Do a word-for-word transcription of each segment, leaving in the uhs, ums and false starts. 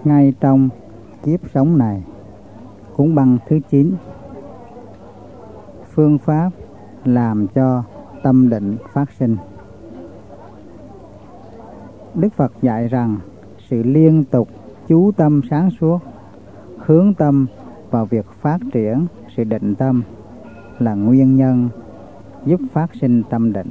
ngay trong kiếp sống này. Cuốn băng thứ chín. Phương pháp làm cho tâm định phát sinh. Đức Phật dạy rằng sự liên tục chú tâm sáng suốt, hướng tâm vào việc phát triển sự định tâm là nguyên nhân giúp phát sinh tâm định.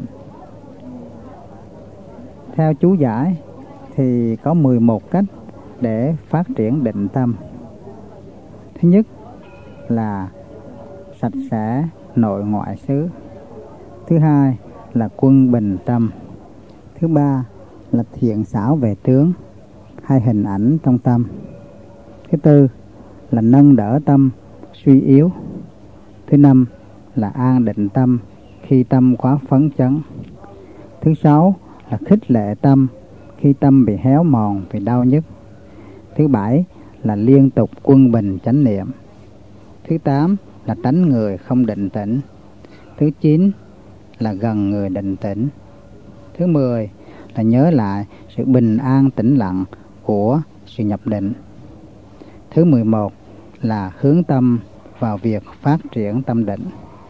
Theo chú giải thì có mười một cách để phát triển định tâm. Thứ nhất là sạch sẽ nội ngoại xứ. Thứ hai là quân bình tâm. Thứ ba là thiện xảo về tướng hay hình ảnh trong tâm. Thứ tư là nâng đỡ tâm suy yếu. Thứ năm là an định tâm khi tâm quá phấn chấn. Thứ sáu là khích lệ tâm khi tâm bị héo mòn vì đau nhức. Thứ bảy là liên tục quân bình chánh niệm. Thứ tám là tránh người không định tĩnh. Thứ chín là gần người định tĩnh. Thứ mười là nhớ lại sự bình an tĩnh lặng của sự nhập định. Thứ mười một là hướng tâm vào việc phát triển tâm định.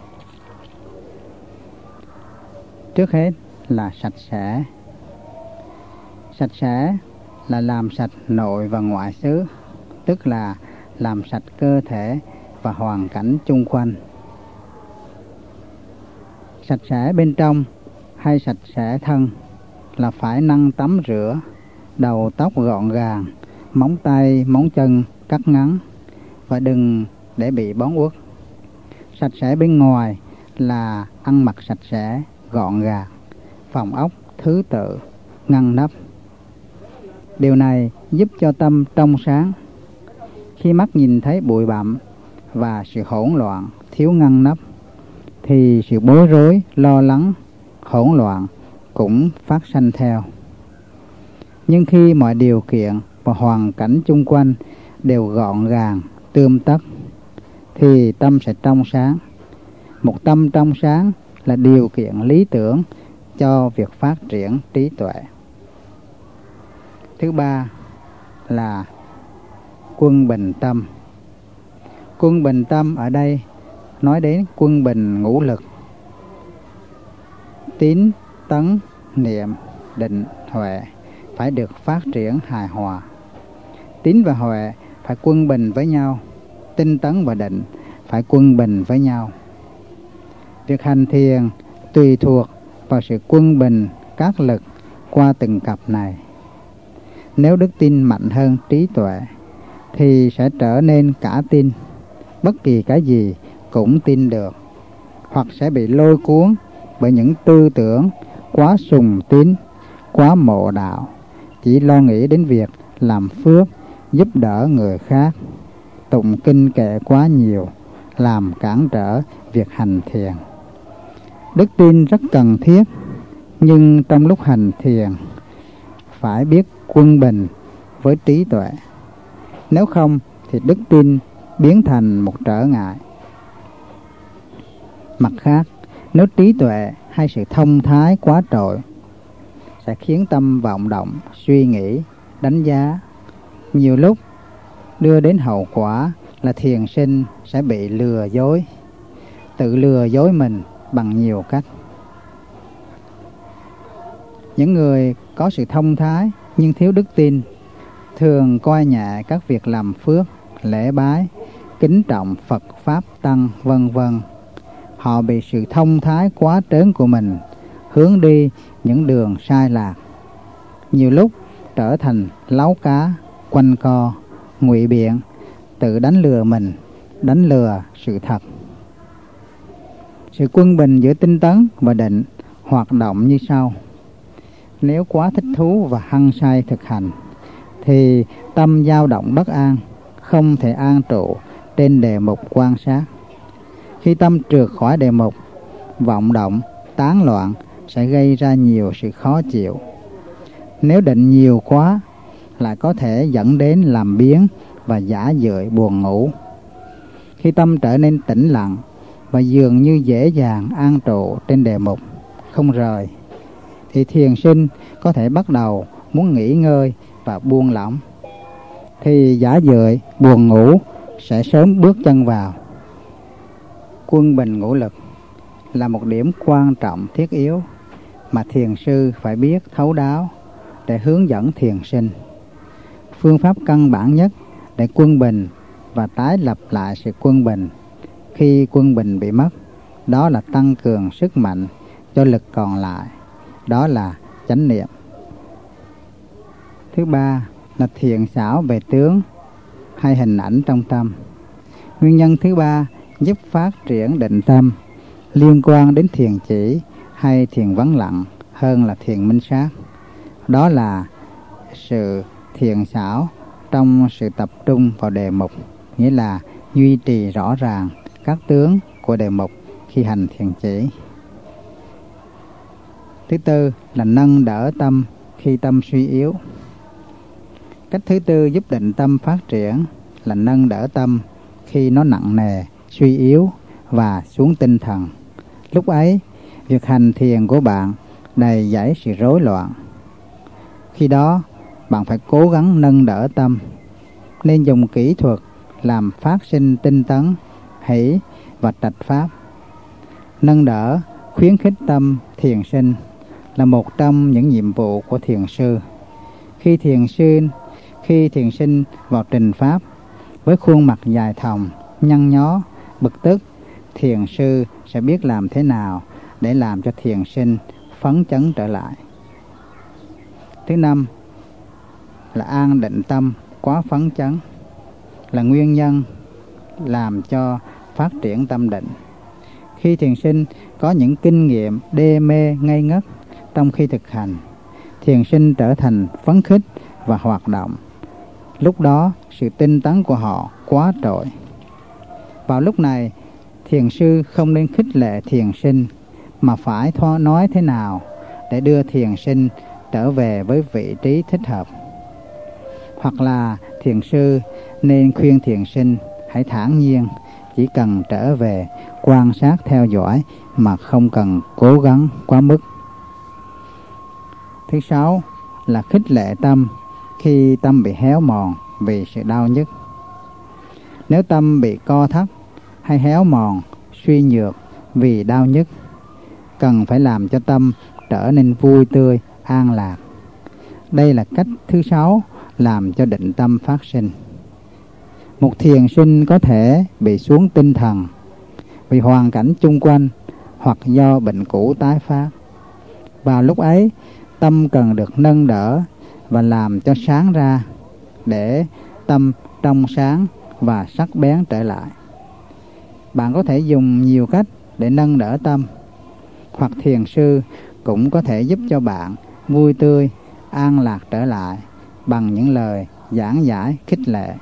Trước hết là sạch sẽ. Sạch sẽ là làm sạch nội và ngoại xứ, tức là làm sạch cơ thể và hoàn cảnh chung quanh. Sạch sẽ bên trong hay sạch sẽ thân là phải năng tắm rửa, đầu tóc gọn gàng, móng tay, móng chân cắt ngắn và đừng để bị bón uất. Sạch sẽ bên ngoài là ăn mặc sạch sẽ, gọn gàng, phòng ốc thứ tự, ngăn nắp. Điều này giúp cho tâm trong sáng. Khi mắt nhìn thấy bụi bặm và sự hỗn loạn, thiếu ngăn nắp, thì sự bối rối, lo lắng, hỗn loạn cũng phát sanh theo. Nhưng khi mọi điều kiện và hoàn cảnh chung quanh đều gọn gàng, tươm tất, thì tâm sẽ trong sáng. Một tâm trong sáng là điều kiện lý tưởng cho việc phát triển trí tuệ. Thứ ba là quân bình tâm. Quân bình tâm ở đây nói đến quân bình ngũ lực: tín, tấn, niệm, định, huệ phải được phát triển hài hòa. Tín và huệ phải quân bình với nhau, tinh tấn và định phải quân bình với nhau. Việc hành thiền tùy thuộc vào sự quân bình các lực qua từng cặp này. Nếu đức tin mạnh hơn trí tuệ thì sẽ trở nên cả tin, bất kỳ cái gì cũng tin được, hoặc sẽ bị lôi cuốn bởi những tư tưởng quá sùng tín, quá mộ đạo, chỉ lo nghĩ đến việc làm phước, giúp đỡ người khác, tụng kinh kệ quá nhiều, làm cản trở việc hành thiền. Đức tin rất cần thiết, nhưng trong lúc hành thiền phải biết quân bình với trí tuệ. Nếu không thì đức tin biến thành một trở ngại. Mặt khác, nếu trí tuệ hay sự thông thái quá trội sẽ khiến tâm vọng động, suy nghĩ, đánh giá. Nhiều lúc đưa đến hậu quả là thiền sinh sẽ bị lừa dối, tự lừa dối mình bằng nhiều cách. Những người có sự thông thái nhưng thiếu đức tin thường coi nhẹ các việc làm phước, lễ bái, kính trọng Phật Pháp Tăng vân vân. Họ bị sự thông thái quá trớn của mình hướng đi những đường sai lạc, nhiều lúc trở thành láu cá, quanh co, ngụy biện, tự đánh lừa mình, đánh lừa sự thật. Sự quân bình giữa tinh tấn và định hoạt động như sau. Nếu quá thích thú và hăng say thực hành thì tâm dao động bất an, không thể an trụ trên đề mục quan sát. Khi tâm trượt khỏi đề mục, vọng động, tán loạn sẽ gây ra nhiều sự khó chịu. Nếu định nhiều quá lại có thể dẫn đến làm biếng và giả dưỡi buồn ngủ. Khi tâm trở nên tĩnh lặng và dường như dễ dàng an trụ trên đề mục, không rời, thì thiền sinh có thể bắt đầu muốn nghỉ ngơi và buông lỏng. thì giả dợi, buồn ngủ sẽ sớm bước chân vào. Quân bình ngũ lực là một điểm quan trọng thiết yếu mà thiền sư phải biết thấu đáo để hướng dẫn thiền sinh. Phương pháp căn bản nhất để quân bình và tái lập lại sự quân bình khi quân bình bị mất, đó là tăng cường sức mạnh cho lực còn lại, đó là chánh niệm. Thứ ba là thiện xảo về tướng hay hình ảnh trong tâm. Nguyên nhân thứ ba giúp phát triển định tâm liên quan đến thiền chỉ hay thiền vắng lặng hơn là thiền minh sát. Đó là sự thiện xảo trong sự tập trung vào đề mục, nghĩa là duy trì rõ ràng các tướng của đề mục khi hành thiền chỉ. Thứ tư là nâng đỡ tâm khi tâm suy yếu. Cách thứ tư giúp định tâm phát triển là nâng đỡ tâm khi nó nặng nề, suy yếu và xuống tinh thần. Lúc ấy, việc hành thiền của bạn đầy dẫy sự rối loạn. Khi đó, bạn phải cố gắng nâng đỡ tâm, nên dùng kỹ thuật làm phát sinh tinh tấn, hỷ và trạch pháp. Nâng đỡ, khuyến khích tâm thiền sinh là một trong những nhiệm vụ của thiền sư. Khi thiền sinh, khi thiền sinh vào trình pháp với khuôn mặt dài thòng, nhăn nhó, bực tức, thiền sư sẽ biết làm thế nào để làm cho thiền sinh phấn chấn trở lại. Thứ năm là an định tâm quá phấn chấn là nguyên nhân làm cho phát triển tâm định. Khi thiền sinh có những kinh nghiệm đê mê ngây ngất trong khi thực hành, thiền sinh trở thành phấn khích và hoạt động. Lúc đó sự tinh tấn của họ quá trội. Vào lúc này, thiền sư không nên khích lệ thiền sinh, mà phải thoa nói thế nào để đưa thiền sinh trở về với vị trí thích hợp. Hoặc là thiền sư nên khuyên thiền sinh hãy thản nhiên, chỉ cần trở về quan sát theo dõi mà không cần cố gắng quá mức. Thứ sáu là khích lệ tâm khi tâm bị héo mòn vì sự đau nhức. Nếu tâm bị co thắt hay héo mòn, suy nhược vì đau nhức, cần phải làm cho tâm trở nên vui tươi, an lạc. Đây là cách thứ sáu làm cho định tâm phát sinh. Một thiền sinh có thể bị xuống tinh thần vì hoàn cảnh chung quanh hoặc do bệnh cũ tái phát. Vào lúc ấy, tâm cần được nâng đỡ và làm cho sáng ra để tâm trong sáng và sắc bén trở lại. Bạn có thể dùng nhiều cách để nâng đỡ tâm, hoặc thiền sư cũng có thể giúp cho bạn vui tươi, an lạc trở lại bằng những lời giảng giải khích lệ.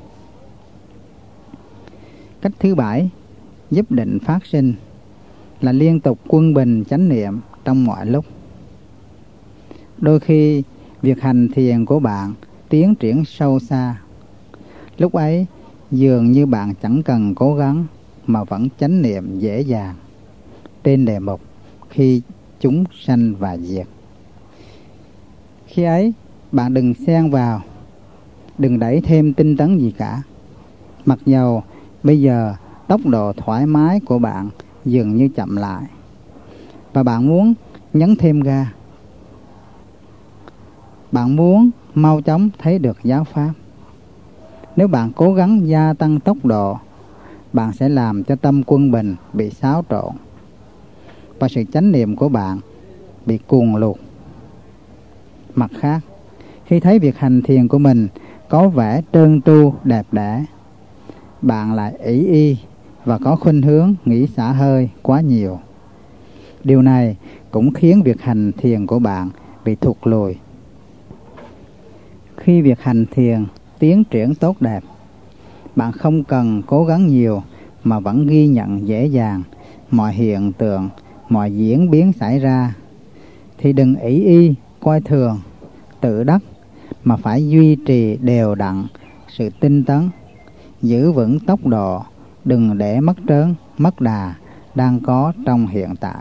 Cách thứ bảy giúp định phát sinh là liên tục quân bình chánh niệm trong mọi lúc. Đôi khi việc hành thiền của bạn tiến triển sâu xa. Lúc ấy dường như bạn chẳng cần cố gắng mà vẫn chánh niệm dễ dàng trên đề mục khi chúng sanh và diệt. Khi ấy bạn đừng xen vào, đừng đẩy thêm tinh tấn gì cả. Mặc dầu bây giờ tốc độ thoải mái của bạn dường như chậm lại và bạn muốn nhấn thêm ga. Bạn muốn mau chóng thấy được giáo pháp. Nếu bạn cố gắng gia tăng tốc độ, bạn sẽ làm cho tâm quân bình bị xáo trộn và sự chánh niệm của bạn bị cuồng lụt. Mặt khác, khi thấy việc hành thiền của mình có vẻ trơn tru đẹp đẽ, bạn lại ỷ y và có khuynh hướng nghĩ xả hơi quá nhiều. Điều này cũng khiến việc hành thiền của bạn bị thụt lùi. Khi việc hành thiền tiến triển tốt đẹp, bạn không cần cố gắng nhiều mà vẫn ghi nhận dễ dàng mọi hiện tượng, mọi diễn biến xảy ra, thì đừng ỷ y, coi thường, tự đắc, mà phải duy trì đều đặn sự tinh tấn, giữ vững tốc độ, đừng để mất trớn, mất đà đang có trong hiện tại.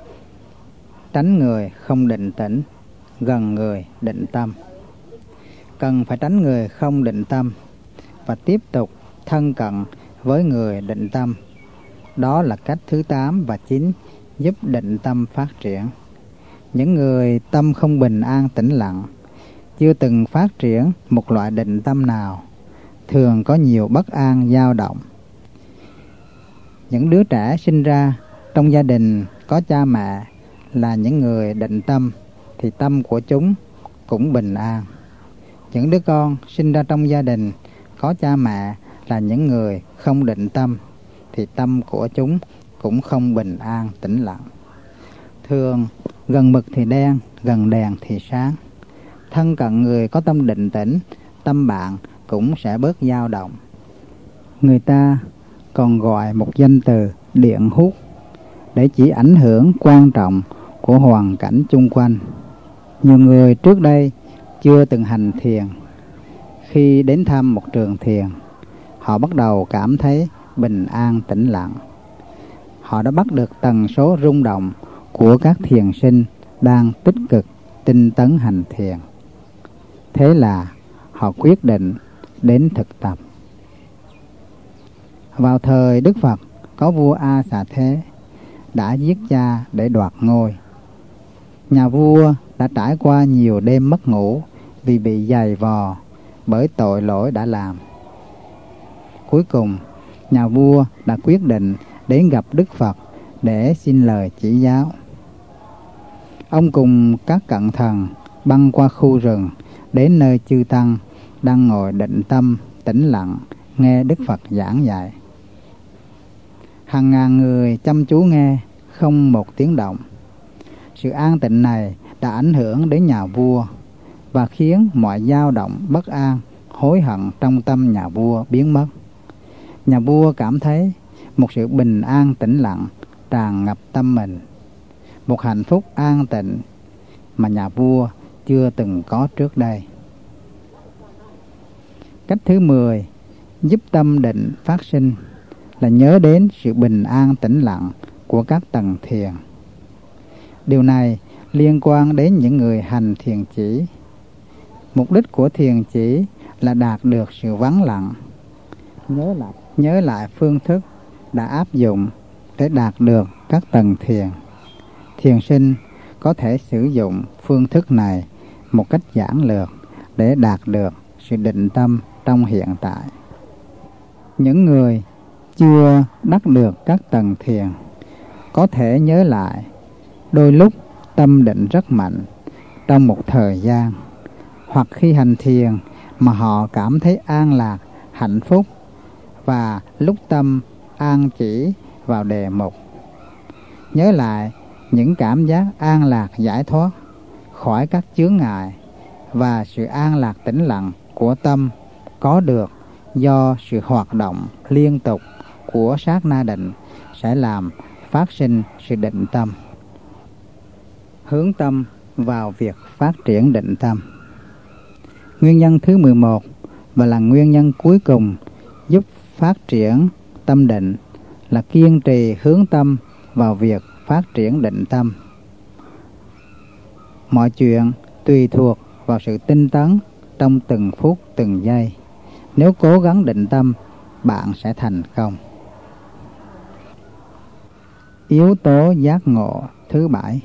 Tránh người không định tĩnh, gần người định tâm. cần phải tránh người không định tâm và tiếp tục thân cận với người định tâm. Đó là cách thứ tám và chín giúp định tâm phát triển. Những người tâm không bình an tĩnh lặng, chưa từng phát triển một loại định tâm nào, thường có nhiều bất an dao động. Những đứa trẻ sinh ra trong gia đình có cha mẹ là những người định tâm thì tâm của chúng cũng bình an. Những đứa con sinh ra trong gia đình có cha mẹ là những người không định tâm thì tâm của chúng cũng không bình an tĩnh lặng. Thường gần mực thì đen, gần đèn thì sáng. Thân cận người có tâm định tĩnh, tâm bạn cũng sẽ bớt dao động. Người ta còn gọi một danh từ điện hút để chỉ ảnh hưởng quan trọng của hoàn cảnh chung quanh. Nhiều người trước đây chưa từng hành thiền, khi đến thăm một trường thiền, họ bắt đầu cảm thấy bình an tĩnh lặng. Họ đã bắt được tần số rung động của các thiền sinh đang tích cực tinh tấn hành thiền. Thế là họ quyết định đến thực tập. Vào thời Đức Phật, có vua A Xà Thế đã giết cha để đoạt ngôi. Nhà vua đã trải qua nhiều đêm mất ngủ vì bị giày vò bởi tội lỗi đã làm. Cuối cùng, nhà vua đã quyết định đến gặp Đức Phật để xin lời chỉ giáo. Ông cùng các cận thần băng qua khu rừng đến nơi chư tăng đang ngồi định tâm tĩnh lặng nghe Đức Phật giảng dạy. Hàng ngàn người chăm chú nghe, không một tiếng động. Sự an tịnh này đã ảnh hưởng đến nhà vua và khiến mọi dao động bất an, hối hận trong tâm nhà vua biến mất. Nhà vua cảm thấy một sự bình an tĩnh lặng tràn ngập tâm mình, một hạnh phúc an tịnh mà nhà vua chưa từng có trước đây. Cách thứ mười giúp tâm định phát sinh là nhớ đến sự bình an tĩnh lặng của các tầng thiền. Điều này liên quan đến những người hành thiền chỉ. Mục đích của thiền chỉ là đạt được sự vắng lặng. Nhớ lại, nhớ lại phương thức đã áp dụng để đạt được các tầng thiền. Thiền sinh có thể sử dụng phương thức này một cách giản lược để đạt được sự định tâm trong hiện tại. Những người chưa đắc được các tầng thiền có thể nhớ lại đôi lúc tâm định rất mạnh trong một thời gian, hoặc khi hành thiền mà họ cảm thấy an lạc, hạnh phúc, và lúc tâm an chỉ vào đề mục. Nhớ lại những cảm giác an lạc giải thoát khỏi các chướng ngại và sự an lạc tĩnh lặng của tâm có được do sự hoạt động liên tục của sát na định sẽ làm phát sinh sự định tâm. Hướng tâm vào việc phát triển định tâm. Nguyên nhân thứ mười một và là nguyên nhân cuối cùng giúp phát triển tâm định là kiên trì hướng tâm vào việc phát triển định tâm. Mọi chuyện tùy thuộc vào sự tinh tấn trong từng phút từng giây. Nếu cố gắng định tâm, bạn sẽ thành công. Yếu tố giác ngộ thứ bảy.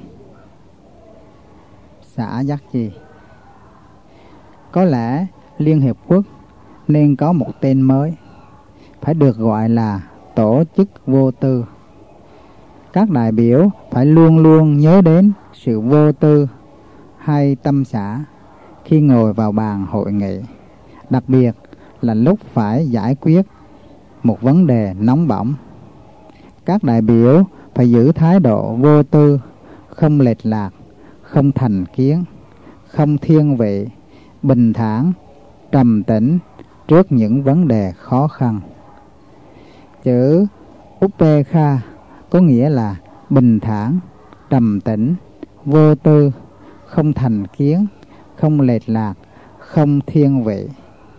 Xả giác chi. Có lẽ Liên Hiệp Quốc nên có một tên mới, phải được gọi là tổ chức vô tư. Các đại biểu phải luôn luôn nhớ đến sự vô tư hay tâm xả khi ngồi vào bàn hội nghị, đặc biệt là lúc phải giải quyết một vấn đề nóng bỏng. Các đại biểu phải giữ thái độ vô tư, không lệch lạc, không thành kiến, không thiên vị, bình thản, trầm tĩnh trước những vấn đề khó khăn. Chữ Upekha có nghĩa là bình thản, trầm tĩnh, vô tư, không thành kiến, không lệch lạc, không thiên vị.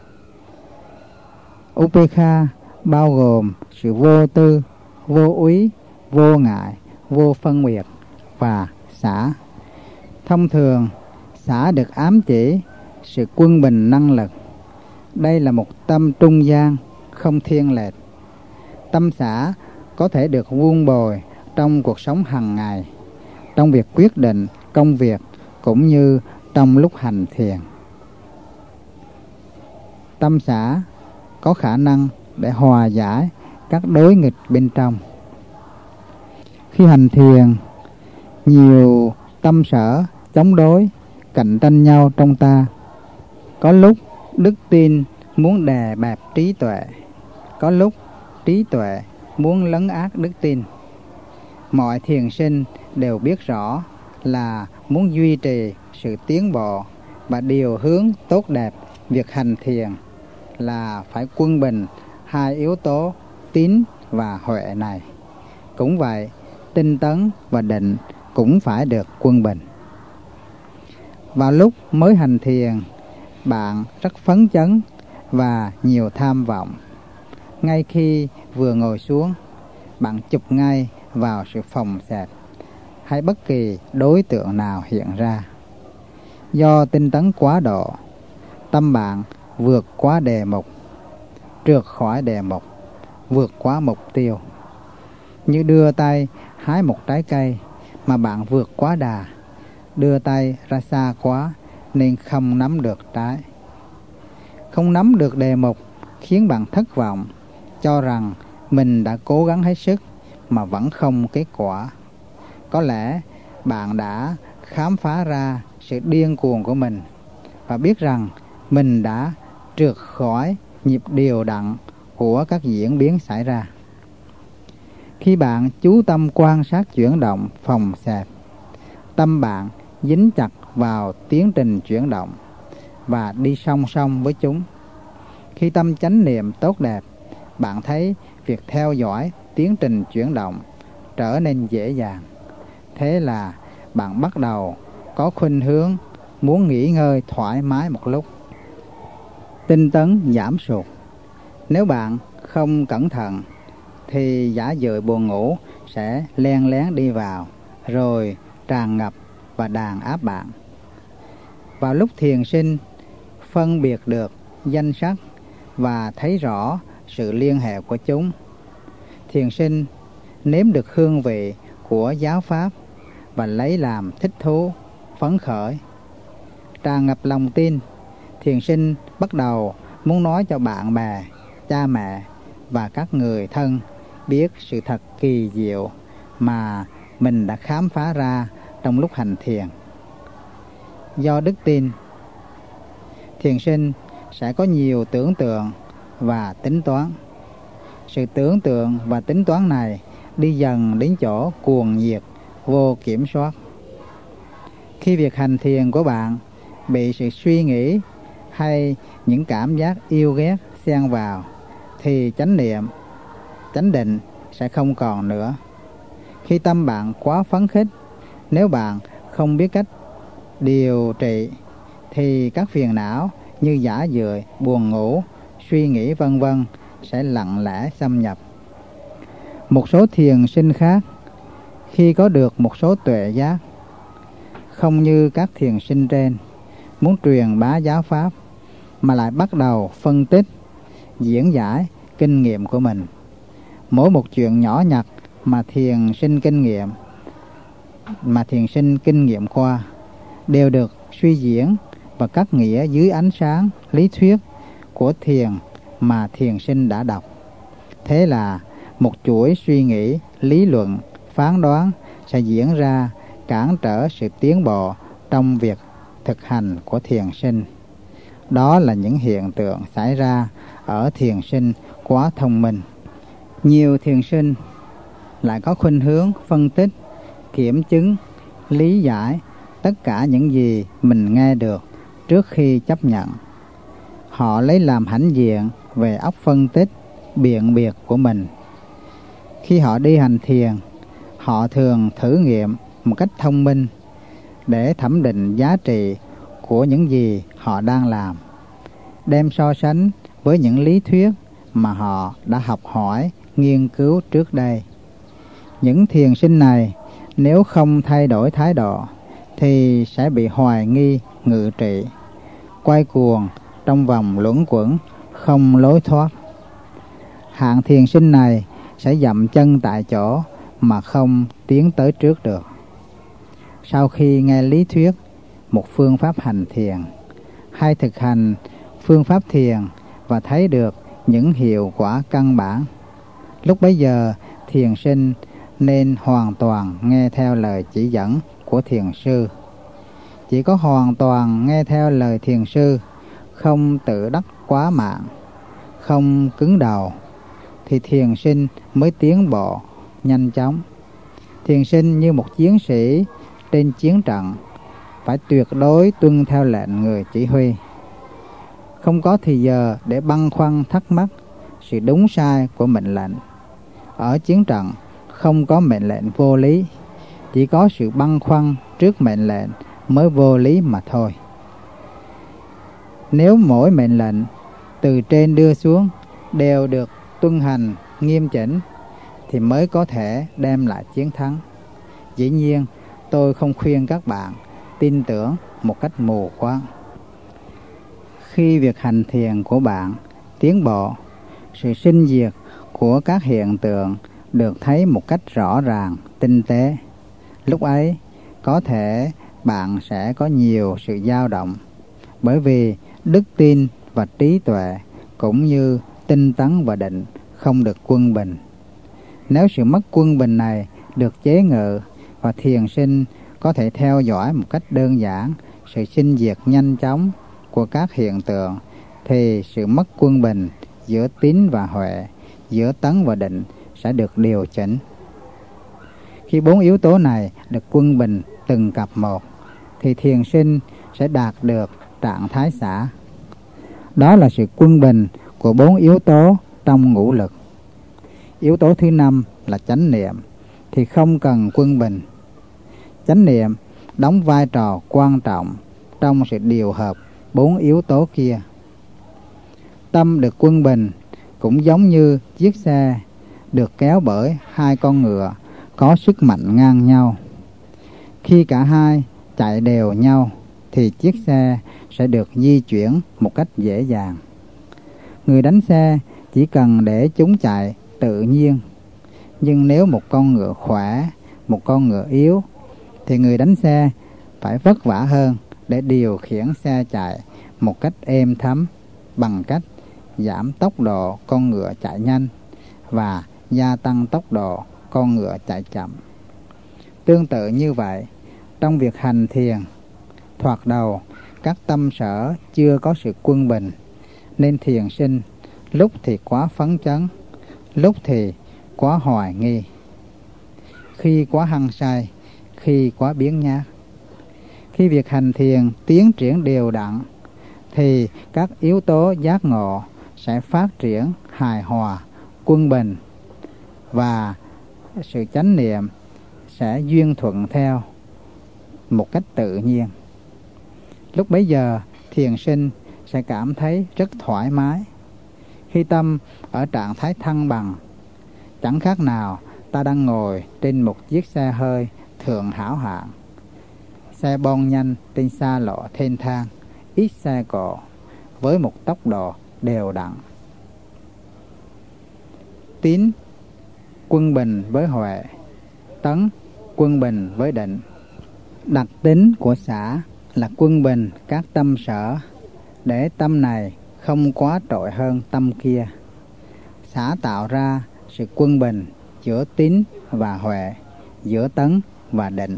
Upekha bao gồm sự vô tư, vô úy, vô ngại, vô phân biệt và xả. Thông thường, xả được ám chỉ sự quân bình năng lực. Đây là một tâm trung gian, không thiên lệch. Tâm xã có thể được vun bồi trong cuộc sống hàng ngày, trong việc quyết định công việc cũng như trong lúc hành thiền. Tâm xã có khả năng để hòa giải các đối nghịch bên trong. Khi hành thiền, nhiều tâm sở chống đối, cạnh tranh nhau trong ta. Có lúc đức tin muốn đè bẹp trí tuệ, có lúc trí tuệ muốn lấn át đức tin. Mọi thiền sinh đều biết rõ là muốn duy trì sự tiến bộ và điều hướng tốt đẹp việc hành thiền là phải quân bình hai yếu tố tín và huệ này. Cũng vậy, tinh tấn và định cũng phải được quân bình. Vào lúc mới hành thiền, bạn rất phấn chấn và nhiều tham vọng. Ngay khi vừa ngồi xuống, bạn chụp ngay vào sự phòng xẹp hay bất kỳ đối tượng nào hiện ra. Do tinh tấn quá độ, tâm bạn vượt quá đề mục, trượt khỏi đề mục, vượt quá mục tiêu. Như đưa tay hái một trái cây mà bạn vượt quá đà, đưa tay ra xa quá nên không nắm được trái. Không nắm được đề mục khiến bạn thất vọng, cho rằng mình đã cố gắng hết sức mà vẫn không kết quả. Có lẽ bạn đã khám phá ra sự điên cuồng của mình và biết rằng mình đã trượt khỏi nhịp đều đặn của các diễn biến xảy ra. Khi bạn chú tâm quan sát chuyển động phòng xẹp, tâm bạn dính chặt vào tiến trình chuyển động và đi song song với chúng. Khi tâm chánh niệm tốt đẹp, bạn thấy việc theo dõi tiến trình chuyển động trở nên dễ dàng. Thế là bạn bắt đầu có khuynh hướng muốn nghỉ ngơi thoải mái một lúc. Tinh tấn giảm sụt. Nếu bạn không cẩn thận thì giả dợi buồn ngủ sẽ len lén đi vào, rồi tràn ngập và đàn áp bạn. Vào lúc thiền sinh phân biệt được danh sắc và thấy rõ sự liên hệ của chúng, thiền sinh nếm được hương vị của giáo pháp và lấy làm thích thú, phấn khởi. Tràn ngập lòng tin, thiền sinh bắt đầu muốn nói cho bạn bè, cha mẹ và các người thân biết sự thật kỳ diệu mà mình đã khám phá ra trong lúc hành thiền. Do đức tin, thiền sinh sẽ có nhiều tưởng tượng và tính toán. Sự tưởng tượng và tính toán này đi dần đến chỗ cuồng nhiệt, vô kiểm soát. Khi việc hành thiền của bạn bị sự suy nghĩ hay những cảm giác yêu ghét xen vào, thì chánh niệm, chánh định sẽ không còn nữa. Khi tâm bạn quá phấn khích, nếu bạn không biết cách điều trị, thì các phiền não như giả dợi, buồn ngủ, suy nghĩ vân vân sẽ lặng lẽ xâm nhập. Một số thiền sinh khác, khi có được một số tuệ giác, không như các thiền sinh trên, muốn truyền bá giáo pháp, mà lại bắt đầu phân tích, diễn giải kinh nghiệm của mình. Mỗi một chuyện nhỏ nhặt mà thiền sinh kinh nghiệm, mà thiền sinh kinh nghiệm qua, đều được suy diễn và cắt nghĩa dưới ánh sáng lý thuyết của thiền mà thiền sinh đã đọc. Thế là một chuỗi suy nghĩ, lý luận, phán đoán sẽ diễn ra cản trở sự tiến bộ trong việc thực hành của thiền sinh. Đó là những hiện tượng xảy ra ở thiền sinh quá thông minh. Nhiều thiền sinh lại có khuynh hướng phân tích, kiểm chứng, lý giải tất cả những gì mình nghe được trước khi chấp nhận. Họ lấy làm hãnh diện về óc phân tích, biện biệt của mình. Khi họ đi hành thiền, họ thường thử nghiệm một cách thông minh để thẩm định giá trị của những gì họ đang làm, đem so sánh với những lý thuyết mà họ đã học hỏi, nghiên cứu trước đây. Những thiền sinh này nếu không thay đổi thái độ thì sẽ bị hoài nghi ngự trị. quay cuồng trong vòng luẩn quẩn không lối thoát. Hạng thiền sinh này sẽ dậm chân tại chỗ mà không tiến tới trước được. Sau khi nghe lý thuyết một phương pháp hành thiền, hay thực hành phương pháp thiền và thấy được những hiệu quả căn bản, lúc bấy giờ thiền sinh nên hoàn toàn nghe theo lời chỉ dẫn của thiền sư. Chỉ có hoàn toàn nghe theo lời thiền sư, không tự đắc quá mạng, không cứng đầu, thì thiền sinh mới tiến bộ nhanh chóng. Thiền sinh như một chiến sĩ trên chiến trận, phải tuyệt đối tuân theo lệnh người chỉ huy, không có thì giờ để băn khoăn thắc mắc sự đúng sai của mệnh lệnh. Ở chiến trận không có mệnh lệnh vô lý, chỉ có sự băn khoăn trước mệnh lệnh mới vô lý mà thôi. Nếu mỗi mệnh lệnh từ trên đưa xuống đều được tuân hành nghiêm chỉnh thì mới có thể đem lại chiến thắng. Dĩ nhiên, tôi không khuyên các bạn tin tưởng một cách mù quáng. Khi việc hành thiền của bạn tiến bộ, sự sinh diệt của các hiện tượng được thấy một cách rõ ràng, tinh tế. Lúc ấy, có thể bạn sẽ có nhiều sự dao động, bởi vì đức tin và trí tuệ cũng như tinh tấn và định không được quân bình. Nếu sự mất quân bình này được chế ngự và thiền sinh có thể theo dõi một cách đơn giản sự sinh diệt nhanh chóng của các hiện tượng, thì sự mất quân bình giữa tín và huệ, giữa tấn và định sẽ được điều chỉnh. Khi bốn yếu tố này được quân bình từng cặp một, thì thiền sinh sẽ đạt được trạng thái xả. Đó là sự quân bình của bốn yếu tố trong ngũ lực. Yếu tố thứ năm là chánh niệm thì không cần quân bình. Chánh niệm đóng vai trò quan trọng trong sự điều hợp bốn yếu tố kia. Tâm được quân bình cũng giống như chiếc xe được kéo bởi hai con ngựa có sức mạnh ngang nhau. Khi cả hai chạy đều nhau thì chiếc xe sẽ được di chuyển một cách dễ dàng. Người đánh xe chỉ cần để chúng chạy tự nhiên. Nhưng nếu một con ngựa khỏe, một con ngựa yếu, thì người đánh xe phải vất vả hơn để điều khiển xe chạy một cách êm thấm bằng cách giảm tốc độ con ngựa chạy nhanh và gia tăng tốc độ con ngựa chạy chậm. Tương tự như vậy, trong việc hành thiền, thoạt đầu các tâm sở chưa có sự quân bình, nên thiền sinh lúc thì quá phấn chấn, lúc thì quá hoài nghi, khi quá hăng say, khi quá biếng nhác. Khi việc hành thiền tiến triển đều đặn, thì các yếu tố giác ngộ sẽ phát triển hài hòa, quân bình, và sự chánh niệm sẽ duyên thuận theo một cách tự nhiên. Lúc bấy giờ, thiền sinh sẽ cảm thấy rất thoải mái. Khi tâm ở trạng thái thăng bằng, chẳng khác nào ta đang ngồi trên một chiếc xe hơi thượng hảo hạng. Xe bon nhanh trên xa lộ thênh thang, ít xe cộ, với một tốc độ đều đặn. Tín quân bình với huệ, tấn quân bình với định. Đặc tính của xả là quân bình các tâm sở, để tâm này không quá trội hơn tâm kia. Xả tạo ra sự quân bình giữa tín và huệ, giữa tấn và định.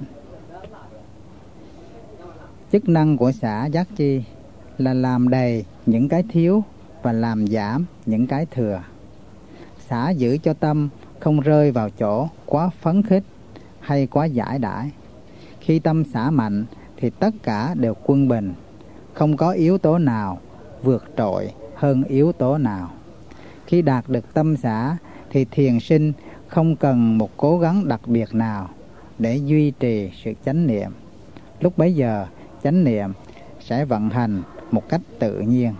Chức năng của xả giác chi là làm đầy những cái thiếu và làm giảm những cái thừa. Xả giữ cho tâm không rơi vào chỗ quá phấn khích hay quá giải đãi. Khi tâm xả mạnh thì tất cả đều quân bình, không có yếu tố nào vượt trội hơn yếu tố nào. Khi đạt được tâm xả thì thiền sinh không cần một cố gắng đặc biệt nào để duy trì sự chánh niệm. Lúc bấy giờ, chánh niệm sẽ vận hành một cách tự nhiên.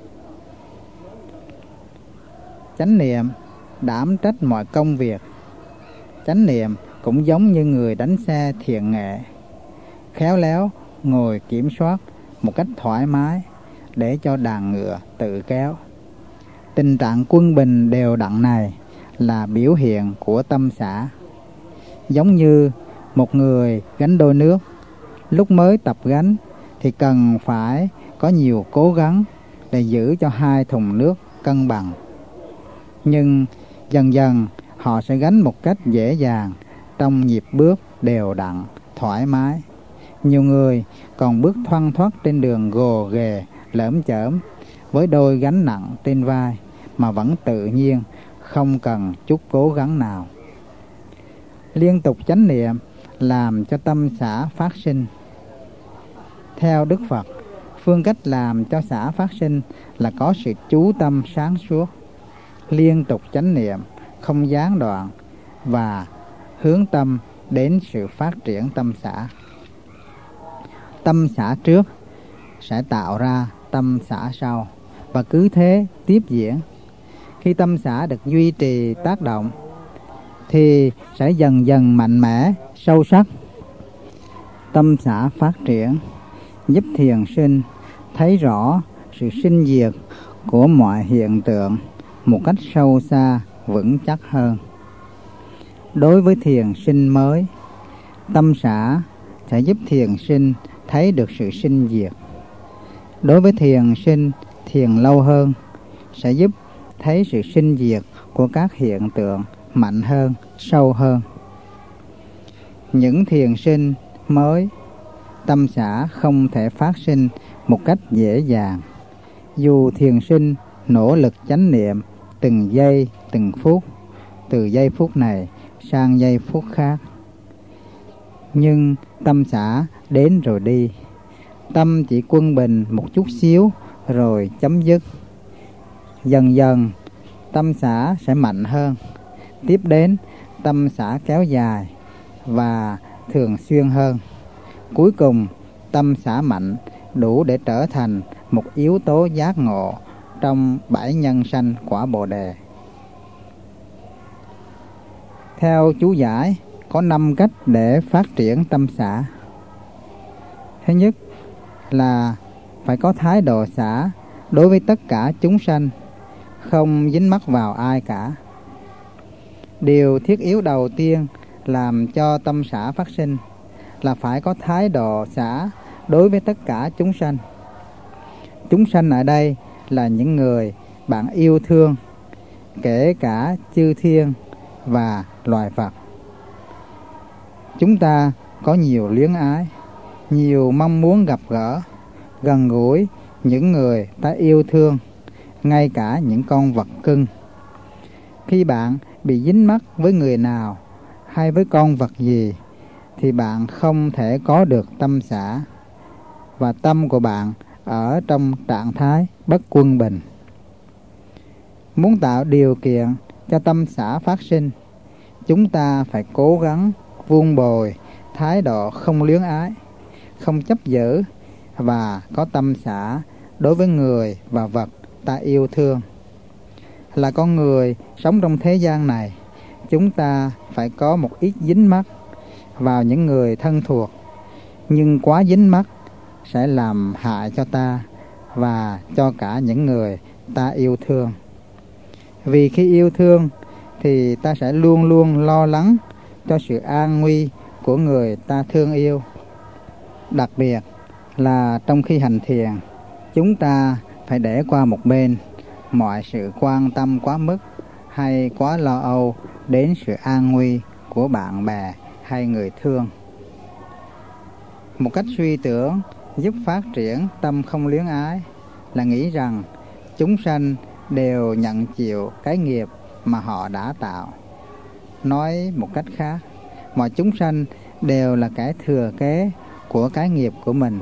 Chánh niệm đảm trách mọi công việc. Chánh niệm cũng giống như người đánh xe thiện nghệ, khéo léo ngồi kiểm soát một cách thoải mái để cho đàn ngựa tự kéo. Tình trạng quân bình đều đặn này là biểu hiện của tâm xã. Giống như một người gánh đôi nước, lúc mới tập gánh thì cần phải có nhiều cố gắng để giữ cho hai thùng nước cân bằng. Nhưng dần dần họ sẽ gánh một cách dễ dàng, trong nhịp bước đều đặn, thoải mái. Nhiều người còn bước thoăn thoắt trên đường gồ ghề, lởm chởm với đôi gánh nặng trên vai mà vẫn tự nhiên, không cần chút cố gắng nào. Liên tục chánh niệm làm cho tâm xã phát sinh. Theo Đức Phật, phương cách làm cho xã phát sinh là có sự chú tâm sáng suốt, liên tục chánh niệm, không gián đoạn và hướng tâm đến sự phát triển tâm xã. Tâm xã trước sẽ tạo ra tâm xã sau và cứ thế tiếp diễn. Khi tâm xã được duy trì tác động thì sẽ dần dần mạnh mẽ, sâu sắc. Tâm xã phát triển giúp thiền sinh thấy rõ sự sinh diệt của mọi hiện tượng một cách sâu xa, vững chắc hơn. Đối với thiền sinh mới, tâm xã sẽ giúp thiền sinh thấy được sự sinh diệt. Đối với thiền sinh thiền lâu hơn, sẽ giúp thấy sự sinh diệt của các hiện tượng mạnh hơn, sâu hơn. Những thiền sinh mới, tâm xã không thể phát sinh một cách dễ dàng. Dù thiền sinh nỗ lực chánh niệm từng giây, từng phút, từ giây phút này sang giây phút khác, nhưng tâm xã đến rồi đi. Tâm chỉ quân bình một chút xíu rồi chấm dứt. Dần dần tâm xã sẽ mạnh hơn. Tiếp đến tâm xã kéo dài và thường xuyên hơn. Cuối cùng tâm xã mạnh đủ để trở thành một yếu tố giác ngộ trong bảy nhân sanh quả Bồ Đề. Theo chú giải, có năm cách để phát triển tâm xã. Thứ nhất là phải có thái độ xã đối với tất cả chúng sanh, không dính mắc vào ai cả. Điều thiết yếu đầu tiên làm cho tâm xã phát sinh là phải có thái độ xã đối với tất cả chúng sanh. Chúng sanh ở đây là những người bạn yêu thương, kể cả chư thiên và loài Phật. Chúng ta có nhiều luyến ái, nhiều mong muốn gặp gỡ, gần gũi những người ta yêu thương, ngay cả những con vật cưng. Khi bạn bị dính mắc với người nào hay với con vật gì thì bạn không thể có được tâm xã, và tâm của bạn ở trong trạng thái bất quân bình. Muốn tạo điều kiện cho tâm xã phát sinh, chúng ta phải cố gắng vun bồi thái độ không luyến ái, không chấp giữ và có tâm xã đối với người và vật ta yêu thương. Là con người sống trong thế gian này, chúng ta phải có một ít dính mắc vào những người thân thuộc, nhưng quá dính mắc sẽ làm hại cho ta và cho cả những người ta yêu thương. Vì khi yêu thương thì ta sẽ luôn luôn lo lắng cho sự an nguy của người ta thương yêu. Đặc biệt là trong khi hành thiền, chúng ta phải để qua một bên mọi sự quan tâm quá mức hay quá lo âu đến sự an nguy của bạn bè hay người thương. Một cách suy tưởng giúp phát triển tâm không luyến ái là nghĩ rằng chúng sanh đều nhận chịu cái nghiệp mà họ đã tạo. Nói một cách khác, mọi chúng sanh đều là kẻ thừa kế của cái nghiệp của mình.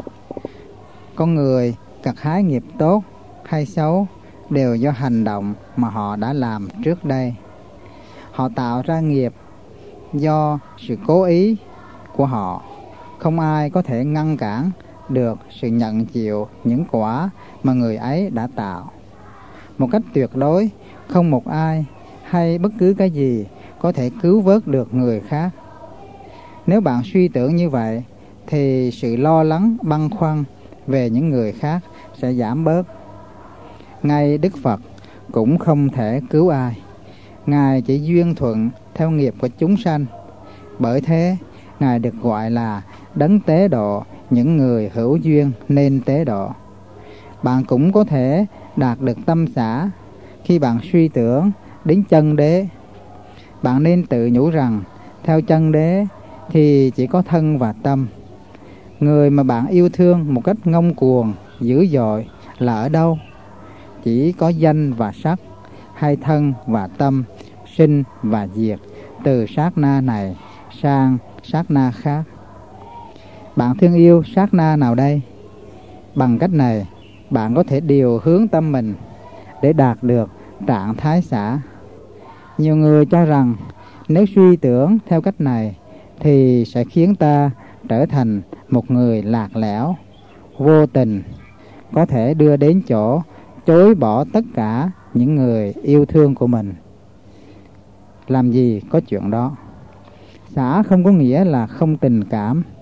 Con người gặt hái nghiệp tốt hay xấu đều do hành động mà họ đã làm trước đây. Họ tạo ra nghiệp do sự cố ý của họ. Không ai có thể ngăn cản được sự nhận chịu những quả mà người ấy đã tạo. Một cách tuyệt đối, không một ai hay bất cứ cái gì có thể cứu vớt được người khác. Nếu bạn suy tưởng như vậy, thì sự lo lắng, băn khoăn về những người khác sẽ giảm bớt. Ngay Đức Phật cũng không thể cứu ai, Ngài chỉ duyên thuận theo nghiệp của chúng sanh. Bởi thế Ngài được gọi là đấng tế độ những người hữu duyên nên tế độ. Bạn cũng có thể đạt được tâm xả khi bạn suy tưởng đến chân đế. Bạn nên tự nhủ rằng theo chân đế thì chỉ có thân và tâm. Người mà bạn yêu thương một cách ngông cuồng, dữ dội là ở đâu? Chỉ có danh và sắc, hay thân và tâm, sinh và diệt từ sát na này sang sát na khác. Bạn thương yêu sát na nào đây? Bằng cách này, bạn có thể điều hướng tâm mình để đạt được trạng thái xả. Nhiều người cho rằng nếu suy tưởng theo cách này thì sẽ khiến ta trở thành một người lạc lẽo, vô tình, có thể đưa đến chỗ chối bỏ tất cả những người yêu thương của mình. Làm gì có chuyện đó. Xả không có nghĩa là không tình cảm.